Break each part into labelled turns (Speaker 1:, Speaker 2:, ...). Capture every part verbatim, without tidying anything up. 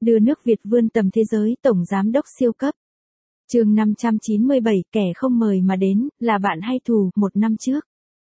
Speaker 1: Đưa nước Việt vươn tầm thế giới, tổng giám đốc siêu cấp. Chương năm trăm chín mươi bảy, kẻ không mời mà đến, là bạn hay thù, một năm trước.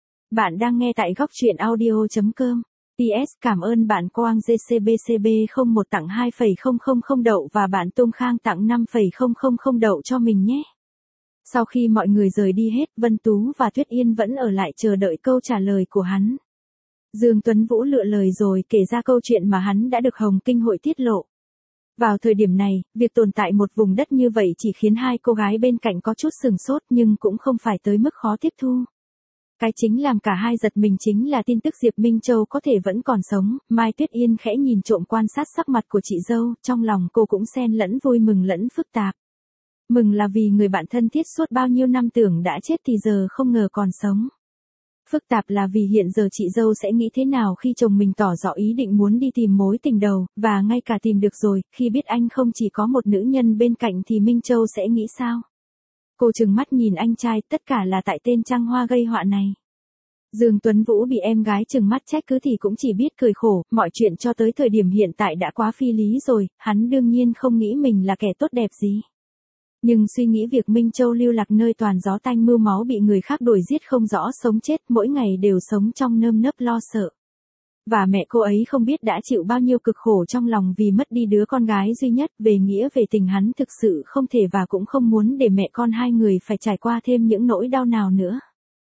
Speaker 1: Bạn đang nghe tại góc truyện audio chấm com. pê ét Cảm ơn bạn Quang giê xê bê xê bê không một tặng hai phẩy không không không đậu và bạn Tung Khang tặng năm phẩy không không không đậu cho mình nhé. Sau khi mọi người rời đi hết, Vân Tú và Tuyết Yên vẫn ở lại chờ đợi câu trả lời của hắn. Dương Tuấn Vũ lựa lời rồi kể ra câu chuyện mà hắn đã được Hồng Kinh hội tiết lộ. Vào thời điểm này, việc tồn tại một vùng đất như vậy chỉ khiến hai cô gái bên cạnh có chút sừng sốt nhưng cũng không phải tới mức khó tiếp thu. Cái chính làm cả hai giật mình chính là tin tức Diệp Minh Châu có thể vẫn còn sống. Mai Tuyết Yên khẽ nhìn trộm quan sát sắc mặt của chị dâu, trong lòng cô cũng xen lẫn vui mừng lẫn phức tạp. Mừng là vì người bạn thân thiết suốt bao nhiêu năm tưởng đã chết thì giờ không ngờ còn sống. Phức tạp là vì hiện giờ chị dâu sẽ nghĩ thế nào khi chồng mình tỏ rõ ý định muốn đi tìm mối tình đầu, và ngay cả tìm được rồi, khi biết anh không chỉ có một nữ nhân bên cạnh thì Minh Châu sẽ nghĩ sao? Cô trừng mắt nhìn anh trai, tất cả là tại tên trăng hoa gây họa này. Dương Tuấn Vũ bị em gái trừng mắt trách cứ thì cũng chỉ biết cười khổ, mọi chuyện cho tới thời điểm hiện tại đã quá phi lý rồi, hắn đương nhiên không nghĩ mình là kẻ tốt đẹp gì. Nhưng suy nghĩ việc Minh Châu lưu lạc nơi toàn gió tanh mưa máu bị người khác đuổi giết không rõ sống chết, mỗi ngày đều sống trong nơm nớp lo sợ. Và mẹ cô ấy không biết đã chịu bao nhiêu cực khổ trong lòng vì mất đi đứa con gái duy nhất, về nghĩa về tình hắn thực sự không thể và cũng không muốn để mẹ con hai người phải trải qua thêm những nỗi đau nào nữa.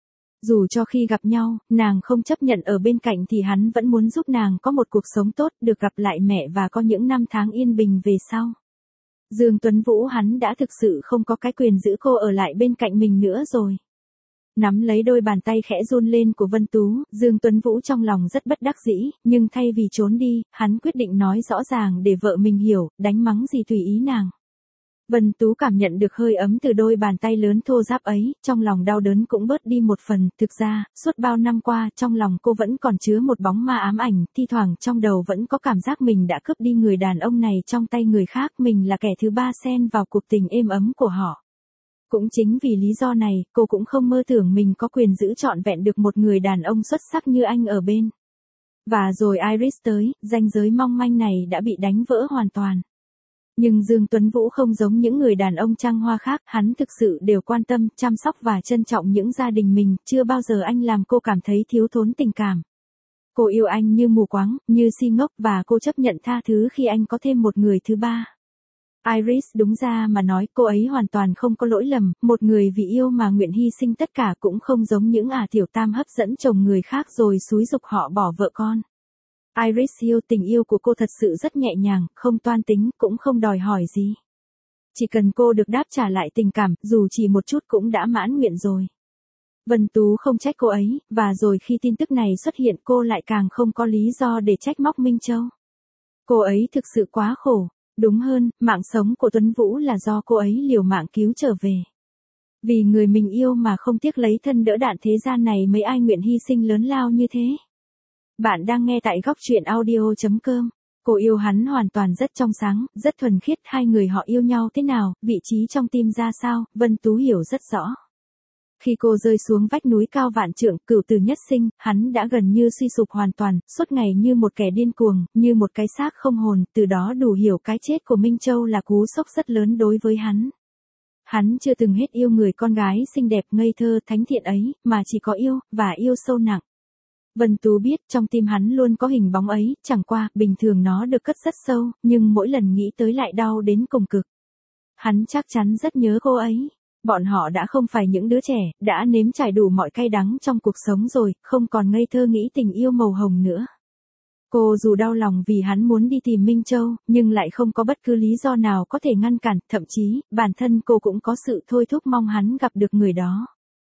Speaker 1: Dù cho khi gặp nhau, nàng không chấp nhận ở bên cạnh thì hắn vẫn muốn giúp nàng có một cuộc sống tốt, được gặp lại mẹ và có những năm tháng yên bình về sau. Dương Tuấn Vũ hắn đã thực sự không có cái quyền giữ cô ở lại bên cạnh mình nữa rồi. Nắm lấy đôi bàn tay khẽ run lên của Vân Tú, Dương Tuấn Vũ trong lòng rất bất đắc dĩ, nhưng thay vì trốn đi, hắn quyết định nói rõ ràng để vợ mình hiểu, đánh mắng gì tùy ý nàng. Vân Tú cảm nhận được hơi ấm từ đôi bàn tay lớn thô ráp ấy, trong lòng đau đớn cũng bớt đi một phần, thực ra, suốt bao năm qua, trong lòng cô vẫn còn chứa một bóng ma ám ảnh, thi thoảng trong đầu vẫn có cảm giác mình đã cướp đi người đàn ông này trong tay người khác, mình là kẻ thứ ba xen vào cuộc tình êm ấm của họ. Cũng chính vì lý do này, cô cũng không mơ tưởng mình có quyền giữ trọn vẹn được một người đàn ông xuất sắc như anh ở bên. Và rồi Iris tới, ranh giới mong manh này đã bị đánh vỡ hoàn toàn. Nhưng Dương Tuấn Vũ không giống những người đàn ông trăng hoa khác, hắn thực sự đều quan tâm, chăm sóc và trân trọng những gia đình mình, chưa bao giờ anh làm cô cảm thấy thiếu thốn tình cảm. Cô yêu anh như mù quáng, như si ngốc và cô chấp nhận tha thứ khi anh có thêm một người thứ ba. Iris đúng ra mà nói cô ấy hoàn toàn không có lỗi lầm, một người vì yêu mà nguyện hy sinh tất cả cũng không giống những ả tiểu tam hấp dẫn chồng người khác rồi xúi giục họ bỏ vợ con. Iris yêu tình yêu của cô thật sự rất nhẹ nhàng, không toan tính, cũng không đòi hỏi gì. Chỉ cần cô được đáp trả lại tình cảm, dù chỉ một chút cũng đã mãn nguyện rồi. Vân Tú không trách cô ấy, và rồi khi tin tức này xuất hiện cô lại càng không có lý do để trách móc Minh Châu. Cô ấy thực sự quá khổ, đúng hơn, mạng sống của Tuấn Vũ là do cô ấy liều mạng cứu trở về. Vì người mình yêu mà không tiếc lấy thân đỡ đạn thế gian này mấy ai nguyện hy sinh lớn lao như thế. Bạn đang nghe tại góc truyện audio chấm com. Cô yêu hắn hoàn toàn rất trong sáng, rất thuần khiết, hai người họ yêu nhau thế nào, vị trí trong tim ra sao, Vân Tú hiểu rất rõ. Khi cô rơi xuống vách núi cao vạn trượng, cửu tử nhất sinh, hắn đã gần như suy sụp hoàn toàn, suốt ngày như một kẻ điên cuồng, như một cái xác không hồn, từ đó đủ hiểu cái chết của Minh Châu là cú sốc rất lớn đối với hắn. Hắn chưa từng hết yêu người con gái xinh đẹp ngây thơ thánh thiện ấy, mà chỉ có yêu, và yêu sâu nặng. Vân Tú biết trong tim hắn luôn có hình bóng ấy, chẳng qua, bình thường nó được cất rất sâu, nhưng mỗi lần nghĩ tới lại đau đến cùng cực. Hắn chắc chắn rất nhớ cô ấy. Bọn họ đã không phải những đứa trẻ, đã nếm trải đủ mọi cay đắng trong cuộc sống rồi, không còn ngây thơ nghĩ tình yêu màu hồng nữa. Cô dù đau lòng vì hắn muốn đi tìm Minh Châu, nhưng lại không có bất cứ lý do nào có thể ngăn cản, thậm chí, bản thân cô cũng có sự thôi thúc mong hắn gặp được người đó.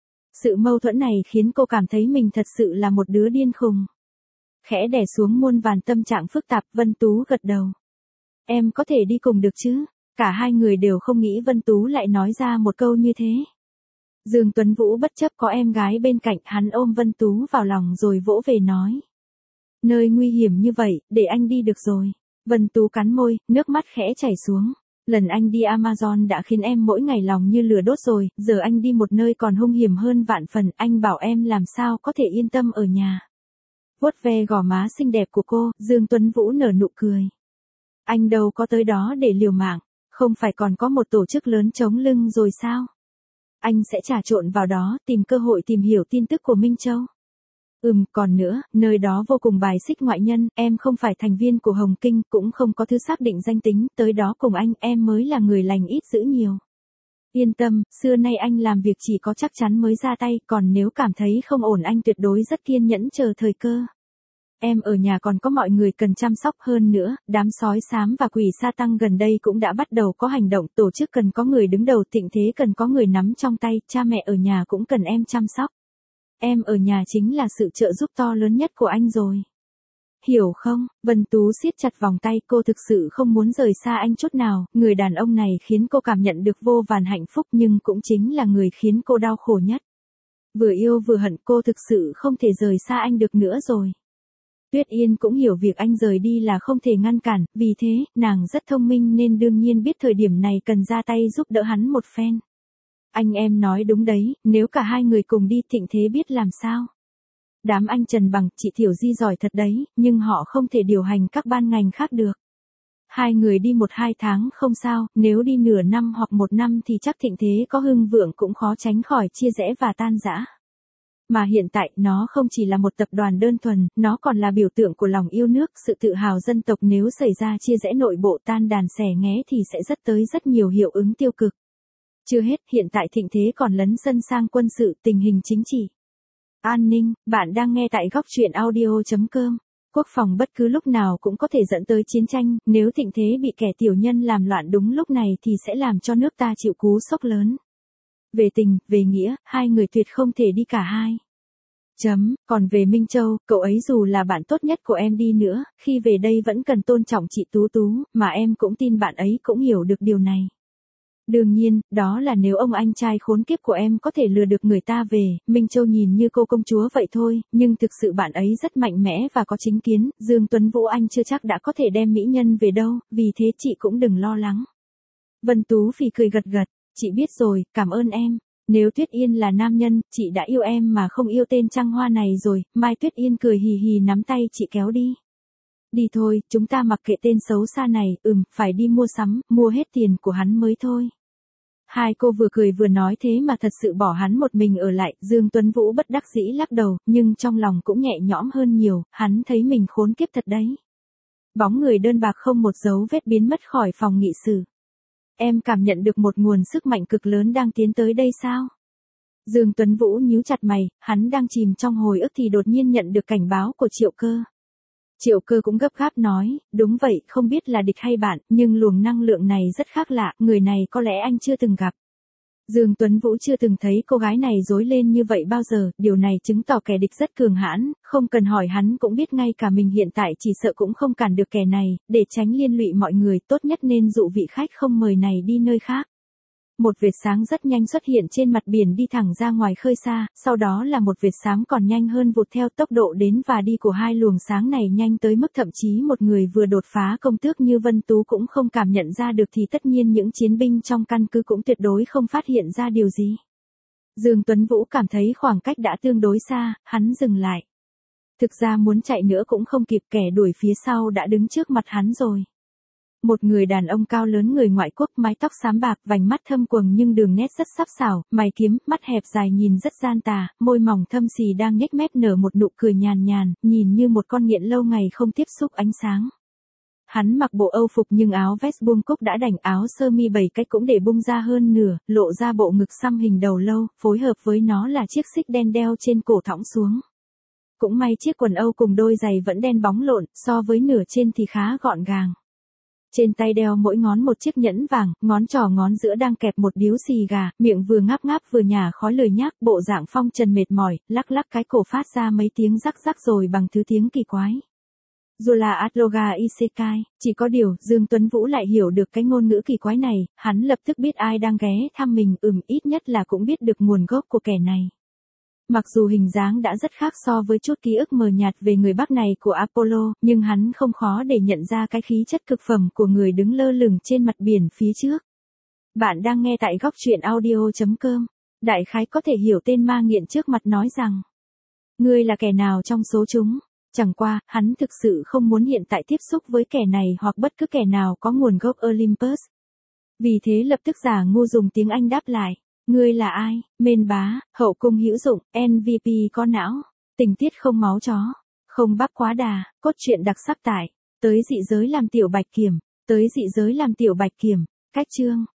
Speaker 1: Sự mâu thuẫn này khiến cô cảm thấy mình thật sự là một đứa điên khùng. Khẽ đè xuống muôn vàn tâm trạng phức tạp, Vân Tú gật đầu. Em có thể đi cùng được chứ? Cả hai người đều không nghĩ Vân Tú lại nói ra một câu như thế. Dương Tuấn Vũ bất chấp có em gái bên cạnh, hắn ôm Vân Tú vào lòng rồi vỗ về nói. Nơi nguy hiểm như vậy, để anh đi được rồi. Vân Tú cắn môi, nước mắt khẽ chảy xuống. Lần anh đi Amazon đã khiến em mỗi ngày lòng như lửa đốt rồi, giờ anh đi một nơi còn hung hiểm hơn vạn phần, anh bảo em làm sao có thể yên tâm ở nhà. Vuốt ve gò má xinh đẹp của cô, Dương Tuấn Vũ nở nụ cười. Anh đâu có tới đó để liều mạng, không phải còn có một tổ chức lớn chống lưng rồi sao? Anh sẽ trà trộn vào đó, tìm cơ hội tìm hiểu tin tức của Minh Châu. Ừm, còn nữa, nơi đó vô cùng bài xích ngoại nhân, em không phải thành viên của Hồng Kinh, cũng không có thứ xác định danh tính, tới đó cùng anh, em mới là người lành ít dữ nhiều. Yên tâm, xưa nay anh làm việc chỉ có chắc chắn mới ra tay, còn nếu cảm thấy không ổn anh tuyệt đối rất kiên nhẫn chờ thời cơ. Em ở nhà còn có mọi người cần chăm sóc hơn nữa, đám sói xám và quỷ sa tăng gần đây cũng đã bắt đầu có hành động, tổ chức cần có người đứng đầu, thịnh thế cần có người nắm trong tay, cha mẹ ở nhà cũng cần em chăm sóc. Em ở nhà chính là sự trợ giúp to lớn nhất của anh rồi. Hiểu không? Vân Tú siết chặt vòng tay, cô thực sự không muốn rời xa anh chút nào, người đàn ông này khiến cô cảm nhận được vô vàn hạnh phúc nhưng cũng chính là người khiến cô đau khổ nhất. Vừa yêu vừa hận, cô thực sự không thể rời xa anh được nữa rồi. Tuyết Yên cũng hiểu việc anh rời đi là không thể ngăn cản, vì thế, nàng rất thông minh nên đương nhiên biết thời điểm này cần ra tay giúp đỡ hắn một phen. Anh em nói đúng đấy, nếu cả hai người cùng đi thịnh thế biết làm sao. Đám anh Trần Bằng, chị Thiểu Di giỏi thật đấy, nhưng họ không thể điều hành các ban ngành khác được. Hai người đi một hai tháng không sao, nếu đi nửa năm hoặc một năm thì chắc thịnh thế có hưng vượng cũng khó tránh khỏi chia rẽ và tan rã. Mà hiện tại, nó không chỉ là một tập đoàn đơn thuần, nó còn là biểu tượng của lòng yêu nước, sự tự hào dân tộc, nếu xảy ra chia rẽ nội bộ tan đàn xẻ nghé thì sẽ rất tới rất nhiều hiệu ứng tiêu cực. Chưa hết, hiện tại thịnh thế còn lấn sân sang quân sự, tình hình chính trị, an ninh, bạn đang nghe tại góc truyện audio chấm com. Quốc phòng bất cứ lúc nào cũng có thể dẫn tới chiến tranh, nếu thịnh thế bị kẻ tiểu nhân làm loạn đúng lúc này thì sẽ làm cho nước ta chịu cú sốc lớn. Về tình, về nghĩa, hai người tuyệt không thể đi cả hai. Chấm, còn về Minh Châu, cậu ấy dù là bạn tốt nhất của em đi nữa, khi về đây vẫn cần tôn trọng chị Tú Tú, mà em cũng tin bạn ấy cũng hiểu được điều này. Đương nhiên, đó là nếu ông anh trai khốn kiếp của em có thể lừa được người ta về, Minh Châu nhìn như cô công chúa vậy thôi, nhưng thực sự bạn ấy rất mạnh mẽ và có chính kiến, Dương Tuấn Vũ anh chưa chắc đã có thể đem mỹ nhân về đâu, vì thế chị cũng đừng lo lắng. Vân Tú phì cười gật gật, chị biết rồi, cảm ơn em. Nếu Tuyết Yên là nam nhân, chị đã yêu em mà không yêu tên trăng hoa này rồi, Mai Tuyết Yên cười hì hì nắm tay chị kéo đi. Đi thôi, chúng ta mặc kệ tên xấu xa này, ừm, phải đi mua sắm, mua hết tiền của hắn mới thôi. Hai cô vừa cười vừa nói thế mà thật sự bỏ hắn một mình ở lại, Dương Tuấn Vũ bất đắc dĩ lắc đầu, nhưng trong lòng cũng nhẹ nhõm hơn nhiều, hắn thấy mình khốn kiếp thật đấy. Bóng người đơn bạc không một dấu vết biến mất khỏi phòng nghị sự. Em cảm nhận được một nguồn sức mạnh cực lớn đang tiến tới đây sao? Dương Tuấn Vũ nhíu chặt mày, hắn đang chìm trong hồi ức thì đột nhiên nhận được cảnh báo của Triệu Cơ. Triệu Cơ cũng gấp gáp nói, đúng vậy, không biết là địch hay bạn, nhưng luồng năng lượng này rất khác lạ, người này có lẽ anh chưa từng gặp. Dương Tuấn Vũ chưa từng thấy cô gái này dối lên như vậy bao giờ, điều này chứng tỏ kẻ địch rất cường hãn, không cần hỏi hắn cũng biết ngay cả mình hiện tại chỉ sợ cũng không cản được kẻ này, để tránh liên lụy mọi người, tốt nhất nên dụ vị khách không mời này đi nơi khác. Một vệt sáng rất nhanh xuất hiện trên mặt biển đi thẳng ra ngoài khơi xa, sau đó là một vệt sáng còn nhanh hơn vụt theo tốc độ đến và đi của hai luồng sáng này nhanh tới mức thậm chí một người vừa đột phá công tước như Vân Tú cũng không cảm nhận ra được thì tất nhiên những chiến binh trong căn cứ cũng tuyệt đối không phát hiện ra điều gì. Dương Tuấn Vũ cảm thấy khoảng cách đã tương đối xa, hắn dừng lại. Thực ra muốn chạy nữa cũng không kịp, kẻ đuổi phía sau đã đứng trước mặt hắn rồi. Một người đàn ông cao lớn người ngoại quốc, mái tóc xám bạc, vành mắt thâm quầng nhưng đường nét rất sắc sảo, mày kiếm, mắt hẹp dài nhìn rất gian tà, môi mỏng thâm xì đang nhếch mép nở một nụ cười nhàn nhàn, nhìn như một con nghiện lâu ngày không tiếp xúc ánh sáng. Hắn mặc bộ Âu phục nhưng áo vest buông cúc đã đành, áo sơ mi bảy cách cũng để bung ra hơn nửa, lộ ra bộ ngực xăm hình đầu lâu, phối hợp với nó là chiếc xích đen đeo trên cổ thõng xuống. Cũng may chiếc quần Âu cùng đôi giày vẫn đen bóng lộn, so với nửa trên thì khá gọn gàng. Trên tay đeo mỗi ngón một chiếc nhẫn vàng, ngón trỏ ngón giữa đang kẹp một điếu xì gà, miệng vừa ngáp ngáp vừa nhả khói lười nhác, bộ dạng phong trần mệt mỏi, lắc lắc cái cổ phát ra mấy tiếng rắc rắc rồi bằng thứ tiếng kỳ quái. Dù là Atloga Isekai, chỉ có điều, Dương Tuấn Vũ lại hiểu được cái ngôn ngữ kỳ quái này, hắn lập tức biết ai đang ghé thăm mình, ừm ít nhất là cũng biết được nguồn gốc của kẻ này. Mặc dù hình dáng đã rất khác so với chút ký ức mờ nhạt về người Bắc này của Apollo, nhưng hắn không khó để nhận ra cái khí chất cực phẩm của người đứng lơ lửng trên mặt biển phía trước. Bạn đang nghe tại góc truyện audio chấm com. Đại khái có thể hiểu tên ma nghiện trước mặt nói rằng, ngươi là kẻ nào trong số chúng? Chẳng qua, hắn thực sự không muốn hiện tại tiếp xúc với kẻ này hoặc bất cứ kẻ nào có nguồn gốc Olympus. Vì thế lập tức giả ngu dùng tiếng Anh đáp lại. Ngươi là ai? Mên bá, hậu cung hữu dụng, em vê pê có não, tình tiết không máu chó, không bắp quá đà, cốt truyện đặc sắc tại, tới dị giới làm tiểu bạch kiểm, tới dị giới làm tiểu bạch kiểm, cách chương.